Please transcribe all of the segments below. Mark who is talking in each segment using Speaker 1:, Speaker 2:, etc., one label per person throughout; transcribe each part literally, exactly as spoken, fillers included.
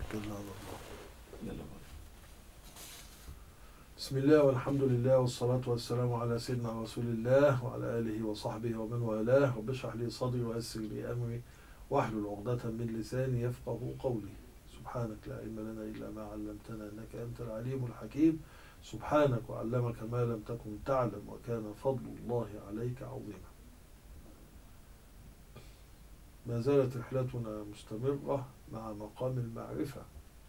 Speaker 1: توكلنا على الله. بسم الله والحمد لله والصلاة والسلام على سيدنا رسول الله وعلى آله وصحبه ومن والاه. رب اشرح لي صدري ويسر لي أمري واحلل عقدة من لساني يفقه قولي. سبحانك لا علم لنا إلا ما علمتنا إنك أنت العليم الحكيم. سبحانك وعلمك ما لم تكن تعلم وكان فضل الله عليك عظيما. ما زالت رحلتنا مستمرة مع مقام المعرفة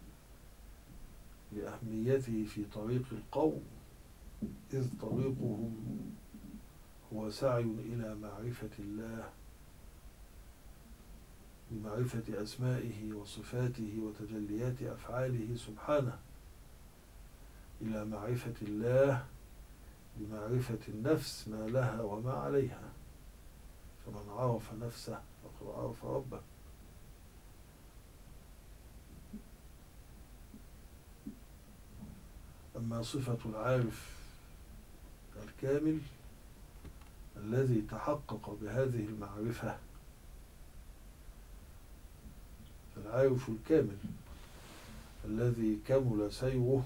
Speaker 1: لأهميته في طريق القوم، إذ طريقهم هو سعي إلى معرفة الله بمعرفة أسمائه وصفاته وتجليات أفعاله سبحانه، إلى معرفة الله بمعرفة النفس ما لها وما عليها، فمن عرف نفسه فقد عرف ربه. أما صفة العارف الكامل الذي تحقق بهذه المعرفة، فالعارف الكامل الذي كمل سيره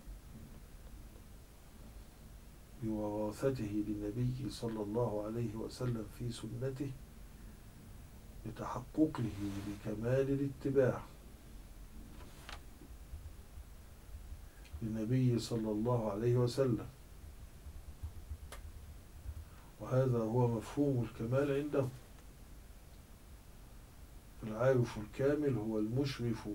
Speaker 1: بوراثته للنبي صلى الله عليه وسلم في سنته، بتحققه بكمال الاتباع للنبي صلى الله عليه وسلم، وهذا هو مفهوم الكمال عنده. العارف الكامل هو المشرف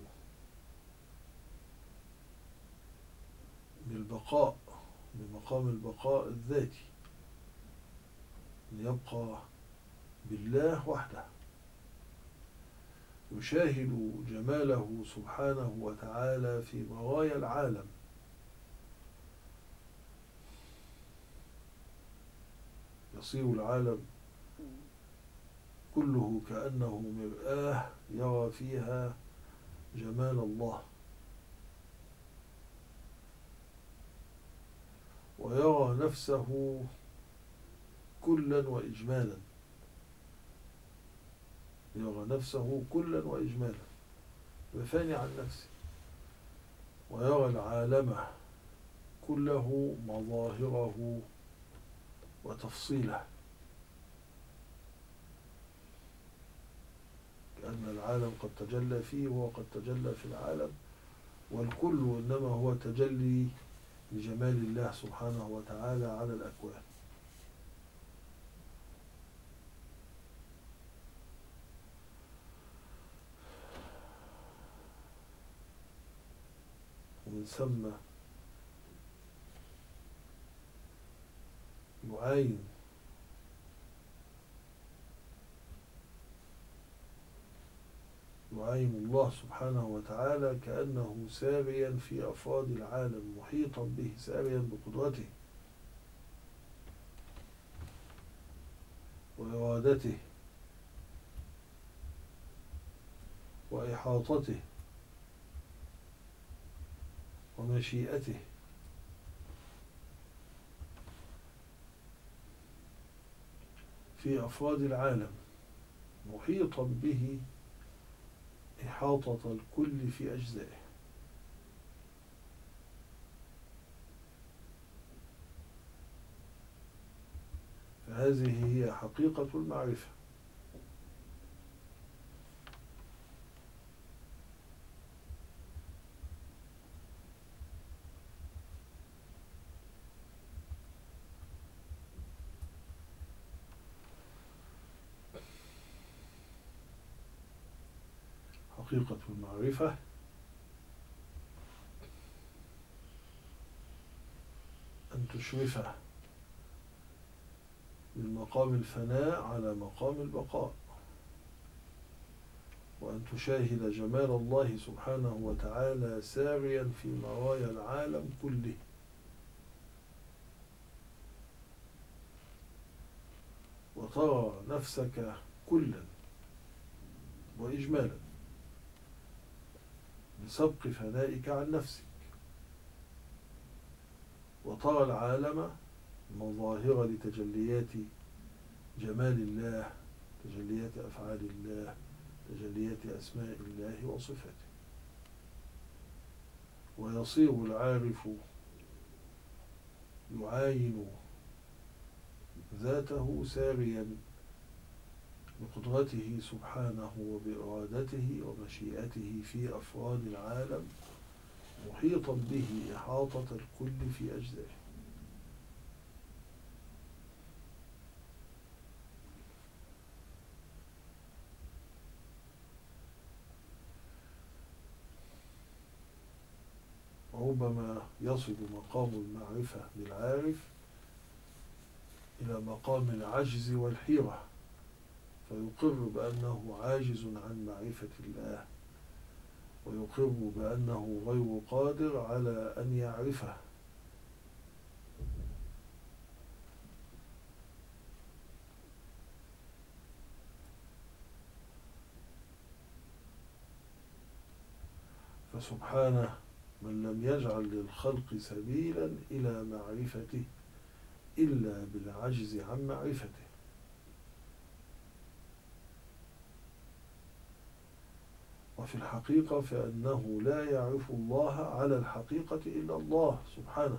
Speaker 1: بالبقاء، بمقام البقاء الذاتي، ليبقى بالله وحده، يشاهد جماله سبحانه وتعالى في مرايا العالم، يصير العالم كله كأنه مرآة يرى فيها جمال الله، ويرى نفسه كلا وإجمالا، يرى نفسه كلا وإجمالا بفاني عن نفسه، ويرى العالم كله مظاهره وتفصيله، كأن العالم قد تجلى فيه وهو قد تجلى في العالم، والكل إنما هو تجلي لجمال الله سبحانه وتعالى على الأكوان. ومن ثم يعاين يعاين الله سبحانه وتعالى كأنه ساريا في أفراد العالم، محيطا به، ساريا بقدرته وإرادته وإحاطته ومشيئته، في أفراد العالم، محيطا به إحاطة الكل في أجزائه. فهذه هي حقيقة المعرفة. حقيقة المعرفة أن تشرفه من مقام الفناء على مقام البقاء، وأن تشاهد جمال الله سبحانه وتعالى ساريا في مرايا العالم كله، وترى نفسك كلا وإجمالا بسبق فنائك عن نفسك، وترى العالم مظاهر لتجليات جمال الله، تجليات أفعال الله، تجليات أسماء الله وصفاته. ويصير العارف يعاين ذاته ساريا بقدرته سبحانه وبإرادته ومشيئته في أفراد العالم، محيطا به إحاطة الكل في أجزائه. وربما يصل مقام المعرفة بالعارف إلى مقام العجز والحيرة، فيقر بأنه عاجز عن معرفة الله، ويقر بأنه غير قادر على أن يعرفه. فسبحانه من لم يجعل للخلق سبيلا إلى معرفته إلا بالعجز عن معرفته. وفي الحقيقة فإنه لا يعرف الله على الحقيقة إلا الله سبحانه،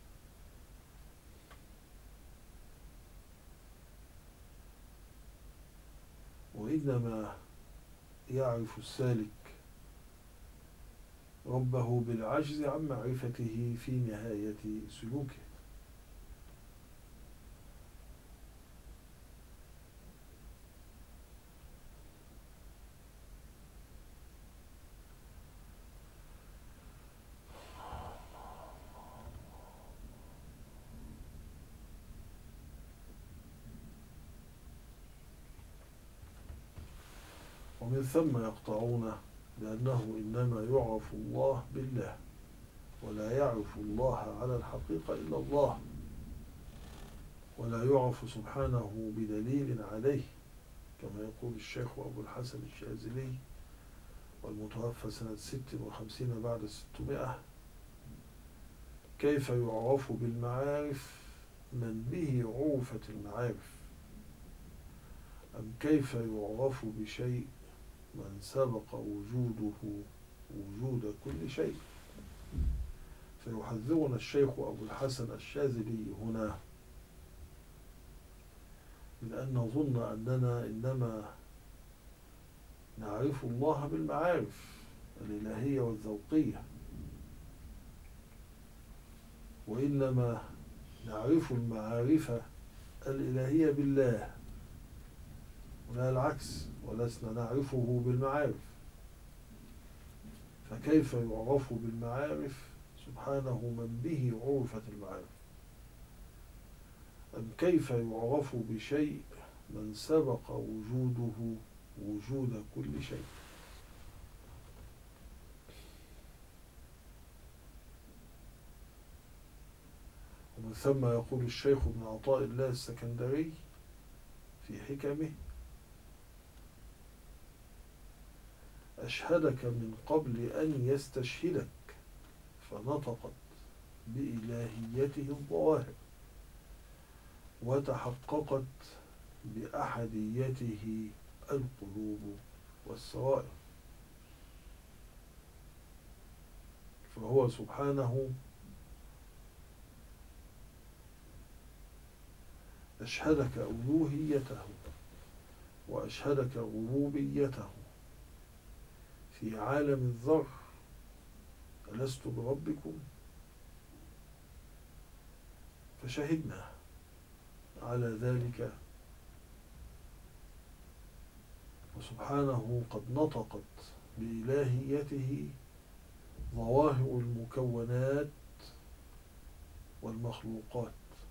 Speaker 1: وإنما يعرف السالك ربه بالعجز عن معرفته في نهاية سلوكه. ومن ثم يقطعون بأنه إنما يعرف الله بالله، ولا يعرف الله على الحقيقة إلا الله، ولا يعرف سبحانه بدليل عليه، كما يقول الشيخ أبو الحسن الشاذلي والمتوفى سنة ست وخمسين بعد الستمائة: كيف يعرف بالمعارف من به عرفت المعارف؟ أم كيف يعرف بشيء من سبق وجوده وجود كل شيء؟ فيحذرنا الشيخ أبو الحسن الشاذلي هنا من أن نظن أننا إنما نعرف الله بالمعارف الإلهية والذوقية، وإنما نعرف المعارف الإلهية بالله، ولا العكس، ولسنا نعرفه بالمعارف. فكيف يعرف بالمعارف سبحانه من به عرفت المعارف؟ أم كيف يعرف بشيء من سبق وجوده وجود كل شيء؟ ومن ثم يقول الشيخ ابن عطاء الله السكندري في حكمه: أشهدك من قبل أن يستشهدك، فنطقت بإلهيته الظواهر، وتحققت بأحديته القلوب والسرائر. فهو سبحانه أشهدك ألوهيته وأشهدك ربوبيته في عالم الذر: ألست بربكم؟ فشهدنا على ذلك. وسبحانه قد نطقت بإلهيته ظواهر المكونات والمخلوقات،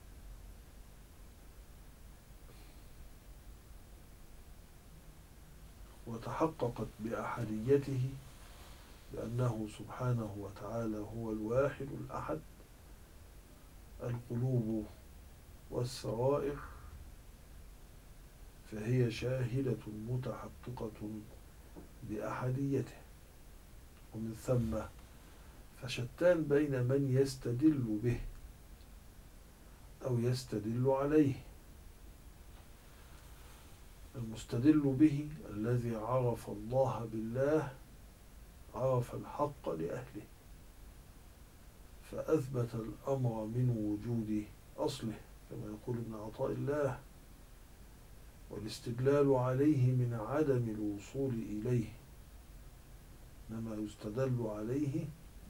Speaker 1: وتحققت بأحديته بأنه سبحانه وتعالى هو الواحد الأحد. القلوب والسرائر فهي شاهدة متحققة بأحديته. ومن ثم فشتان بين من يستدل به أو يستدل عليه. المستدل به الذي عرف الله بالله عرف الحق لأهله، فأثبت الأمر من وجود أصله كما يقول ابن عطاء الله، والاستدلال عليه من عدم الوصول إليه، إنما يستدل عليه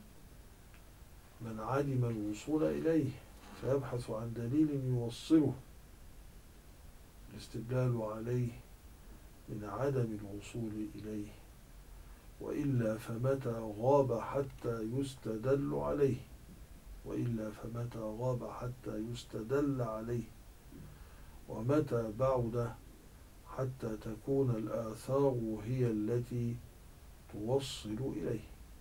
Speaker 1: من عدم الوصول إليه فيبحث عن دليل يوصله. الاستدلال عليه من عدم الوصول إليه، وإلا فمتى غاب حتى يستدل عليه وإلا فمتى غاب حتى يستدل عليه ومتى بعد حتى تكون الآثار هي التي توصل إليه.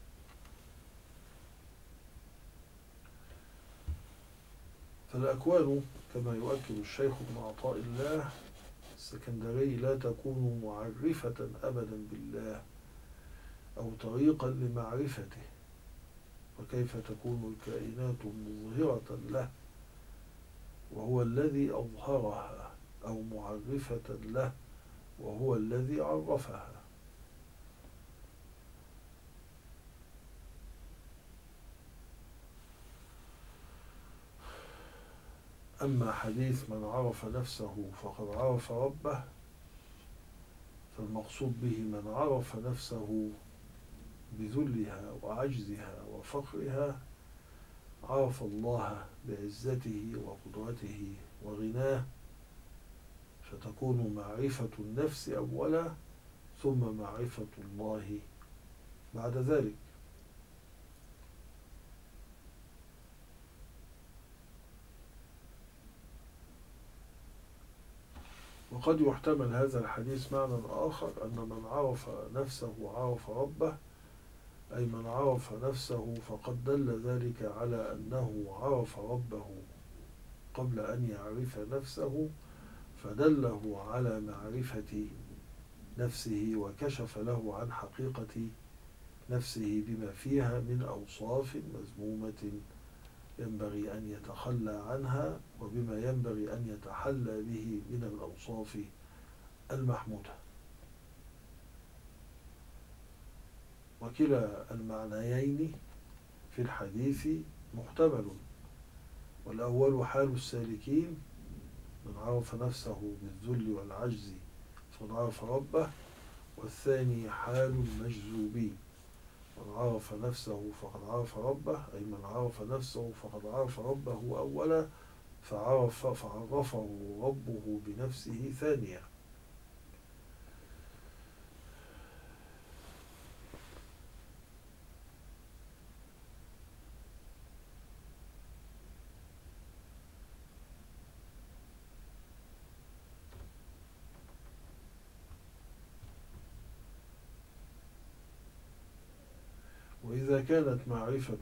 Speaker 1: فالأكوان كما يؤكد الشيخ ابن عطاء الله السكندري لا تكون معرفة أبدا بالله أو طريقا لمعرفته، وكيف تكون الكائنات مظهرة له وهو الذي أظهرها، أو معرفة له وهو الذي عرفها. أما حديث من عرف نفسه فقد عرف ربه، فالمقصود به من عرف نفسه بذلها وعجزها وفقرها عرف الله بعزته وقدرته وغناه، فتكون معرفة النفس أولا ثم معرفة الله بعد ذلك. وقد يحتمل هذا الحديث معنى آخر، أن من عرف نفسه عرف ربه، أي من عرف نفسه فقد دل ذلك على أنه عرف ربه قبل أن يعرف نفسه، فدله على معرفة نفسه وكشف له عن حقيقة نفسه بما فيها من أوصاف مذمومة ينبغي أن يتخلى عنها وبما ينبغي أن يتحلى به من الأوصاف المحمودة. وكلا المعنيين في الحديث محتمل، والأول حال السالكين من عرف نفسه بالذل والعجز فقد عرف ربه، والثاني حال المجذوبين من عرف نفسه فقد عرف ربه، أي من عرف نفسه فقد عرف ربه أولا فعرف فعرفه ربه بنفسه ثانيا. وإذا كانت معرفة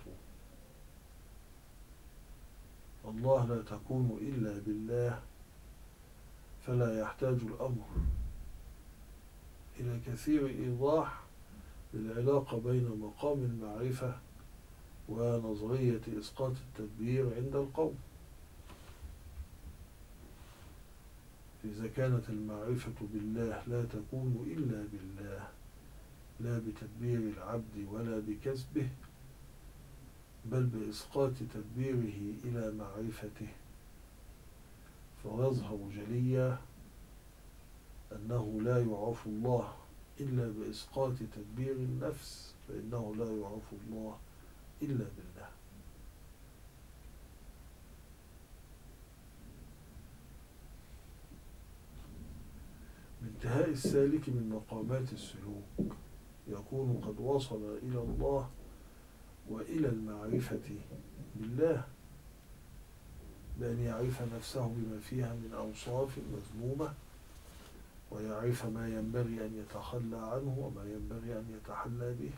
Speaker 1: الله لا تكون إلا بالله، فلا يحتاج الأمر إلى كثير إيضاح للعلاقة بين مقام المعرفة ونظرية إسقاط التدبير عند القوم. إذا كانت المعرفة بالله لا تكون إلا بالله، لا بتدبير العبد ولا بكسبه، بل بإسقاط تدبيره إلى معرفته، فيظهر جليا أنه لا يعرف الله إلا بإسقاط تدبير النفس، فإنه لا يعرف الله إلا بالله. بانتهاء السالك من مقامات السلوك يكون قد وصل إلى الله وإلى المعرفة بالله، بأن يعرف نفسه بما فيها من أوصاف مذمومة، ويعرف ما ينبغي أن يتخلى عنه وما ينبغي أن يتحلى به،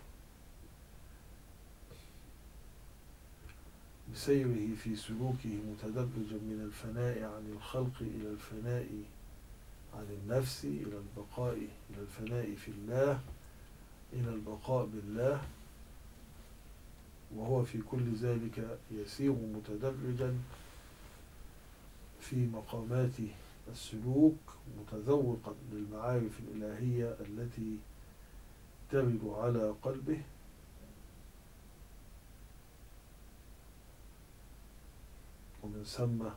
Speaker 1: بسيره في سلوكه متدرجا من الفناء عن الخلق إلى الفناء عن النفس إلى البقاء إلى الفناء في الله إلى البقاء بالله، وهو في كل ذلك يسير متدرجا في مقامات السلوك متذوقا للمعارف الإلهية التي ترد على قلبه، يسمى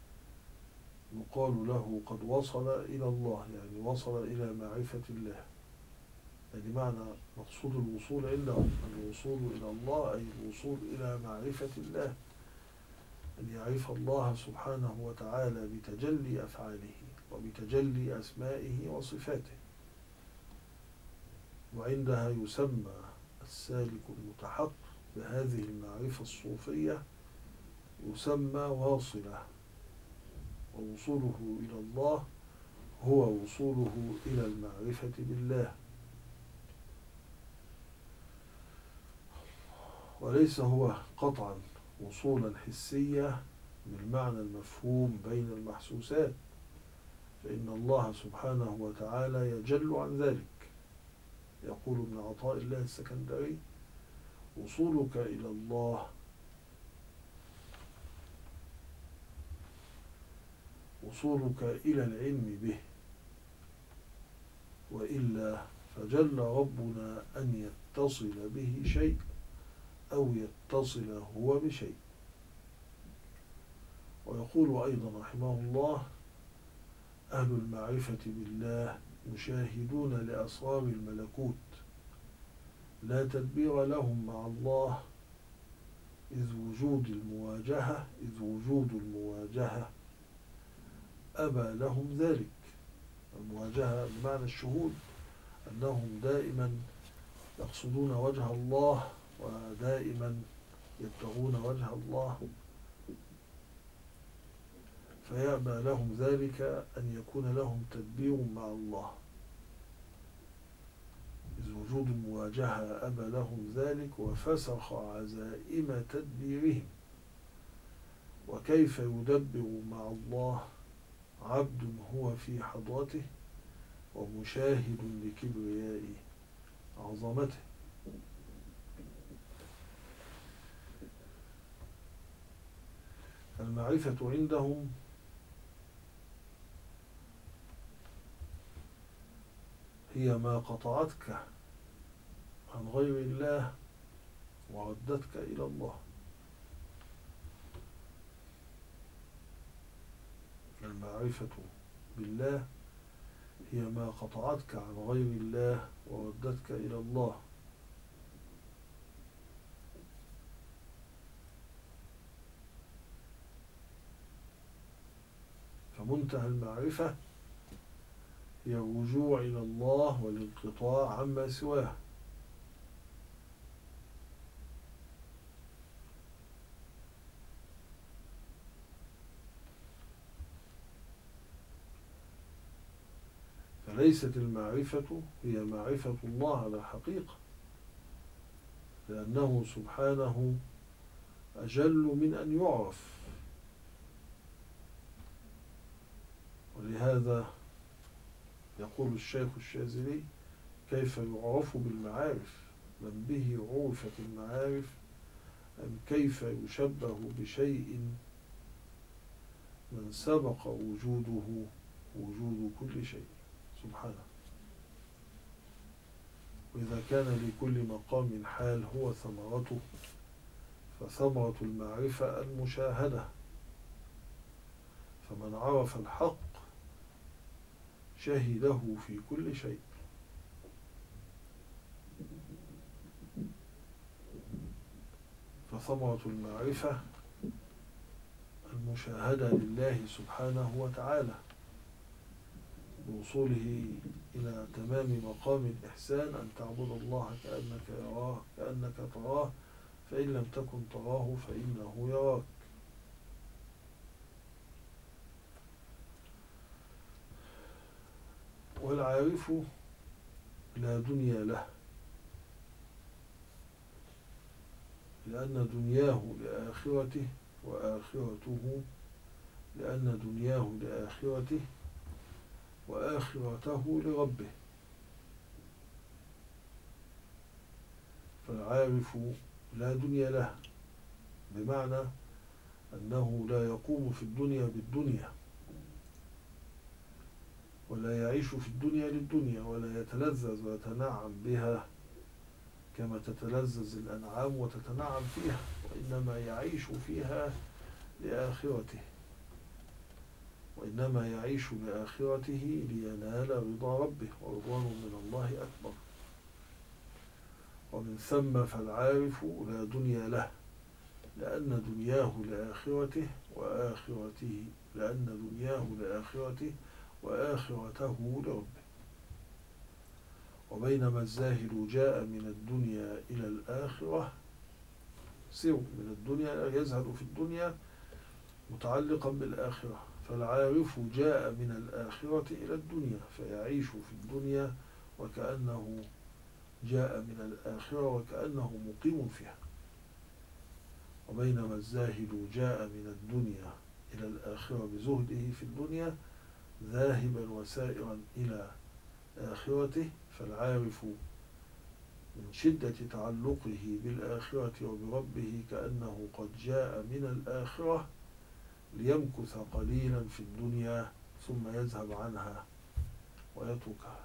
Speaker 1: يقال له قد وصل إلى الله، يعني وصل إلى معرفة الله. يعني معنى مقصود الوصول عندهم الوصول إلى الله، أي الوصول إلى معرفة الله، أن يعرف الله سبحانه وتعالى بتجلي أفعاله وبتجلي أسمائه وصفاته. وعندها يسمى السالك المتحقق بهذه المعرفة الصوفية يسمى واصلة، ووصوله إلى الله هو وصوله إلى المعرفة بالله، وليس هو قطعا وصولا حسيا بالمعنى المفهوم بين المحسوسات، فإن الله سبحانه وتعالى يجل عن ذلك. يقول ابن عطاء الله السكندري: وصولك إلى الله وصولك إلى العلم به، وإلا فجل ربنا أن يتصل به شيء أو يتصل هو بشيء. ويقول أيضا رحمه الله: أهل المعرفة بالله مشاهدون لأسرار الملكوت، لا تدبير لهم مع الله، إذ وجود المواجهة إذ وجود المواجهة أبى لهم ذلك. المواجهة بمعنى الشهود، أنهم دائما يقصدون وجه الله ودائما يبتغون وجه الله، فيأبى لهم ذلك أن يكون لهم تدبير مع الله. إذ وجود المواجهة أبى لهم ذلك وفسخ عزائم تدبيرهم. وكيف يدبر مع الله عبد هو في حضرته ومشاهد لكبرياء عظمته؟ المعرفة عندهم هي ما قطعتك عن غير الله وردتك إلى الله. المعرفة بالله هي ما قطعتك عن غير الله وردتك إلى الله. فمنتهى المعرفة هي الرجوع إلى الله والانقطاع عما سواه. فليست المعرفة هي معرفة الله على حقيقة، لأنه سبحانه أجل من أن يعرف. ولهذا يقول الشيخ الشاذلي: كيف يعرف بالمعارف؟ من به عرفت المعارف، أم كيف يشبه بشيء من سبق وجوده وجود كل شيء سبحانه. وإذا كان لكل مقام حال هو ثمرته، فثمرة المعرفة المشاهدة. فمن عرف الحق شهده في كل شيء. فثمرة المعرفة المشاهدة لله سبحانه وتعالى بوصوله إلى تمام مقام الإحسان، أن تعبد الله كأنك يراه كأنك تراه، فإن لم تكن تراه فإنه يراك. والعارف لا دنيا له، لأن دنياه لآخرته وآخرته لأن دنياه لآخرته وآخرته لربه. فالعارف لا دنيا له، بمعنى أنه لا يقوم في الدنيا بالدنيا، ولا يعيش في الدنيا للدنيا، ولا يتلذذ ويتنعم بها كما تتلذذ الأنعام وتتنعم فيها، وإنما يعيش فيها لآخرته، وإنما يعيش لآخرته لينال رضا ربه، ورضوان من الله أكبر. ومن ثم فالعارف لا دنيا له، لأن دنياه لآخرته وآخرته لأن دنياه لآخرته وآخرته لربه. وبينما الزاهد جاء من الدنيا إلى الآخرة، سير من الدنيا يزهد في الدنيا متعلقا بالآخرة، فالعارف جاء من الآخرة إلى الدنيا فيعيش في الدنيا وكأنه جاء من الآخرة وكأنه مقيم فيها. وبينما الزاهد جاء من الدنيا إلى الآخرة بزهده في الدنيا ذاهبا وسائرا إلى آخرته، فالعارف من شدة تعلقه بالآخرة وبربه كأنه قد جاء من الآخرة ليمكث قليلا في الدنيا ثم يذهب عنها ويتركها.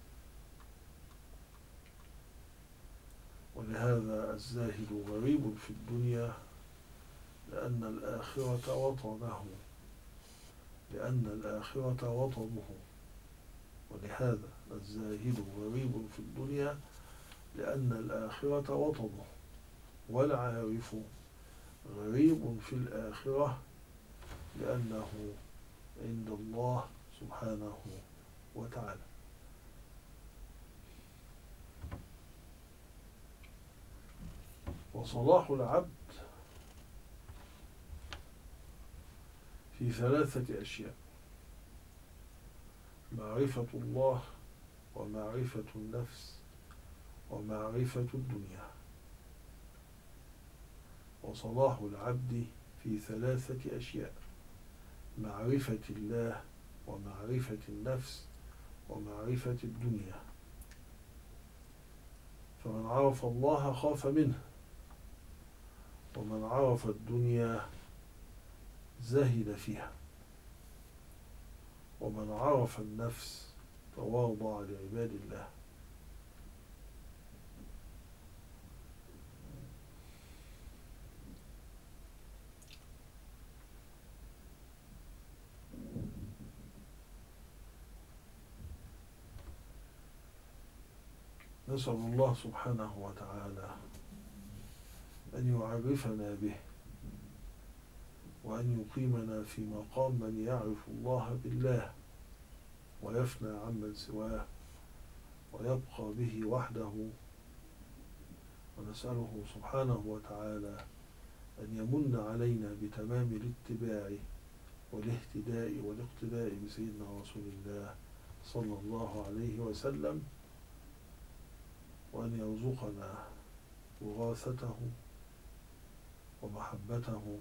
Speaker 1: ولهذا الزاهد غريب في الدنيا لأن الآخرة وطنه لأن الآخرة وطنه ولهذا الزاهد غريب في الدنيا لأن الآخرة وطنه، والعارف غريب في الآخرة لأنه عند الله سبحانه وتعالى. وصلاح العبد في ثلاثة أشياء: معرفة الله، ومعرفة النفس، ومعرفة الدنيا. وصلاح العبد في ثلاثة أشياء: معرفة الله، ومعرفة النفس، ومعرفة الدنيا. فمن عرف الله خاف منه، ومن عرف الدنيا زهد فيها، ومن عرف النفس تواضع لعباد الله. نسأل الله سبحانه وتعالى أن يعرفنا به، وأن يقيمنا في مقام من يعرف الله بالله ويفنى عمن سواه ويبقى به وحده. ونسأله سبحانه وتعالى أن يمن علينا بتمام الاتباع والاهتداء والاقتداء بسيدنا رسول الله صلى الله عليه وسلم، وأن يرزقنا وراثته ومحبته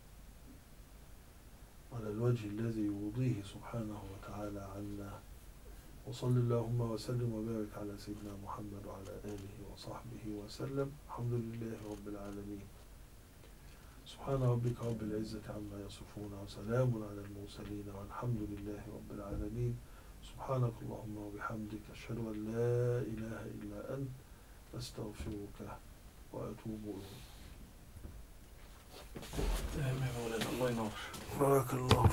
Speaker 1: على الوجه الذي يرضيه سبحانه وتعالى عنا. وصل اللهم وسلم وبارك على سيدنا محمد وعلى آله وصحبه وسلم. الحمد لله رب العالمين. سبحان ربك رب العزة عما يصفون، وسلام على المرسلين، والحمد لله رب العالمين. سبحانك اللهم وبحمدك، أشهد أن لا إله إلا أنت، أستغفرك وأتوب إليك.
Speaker 2: آمين مولانا، الله ينور.
Speaker 1: بارك الله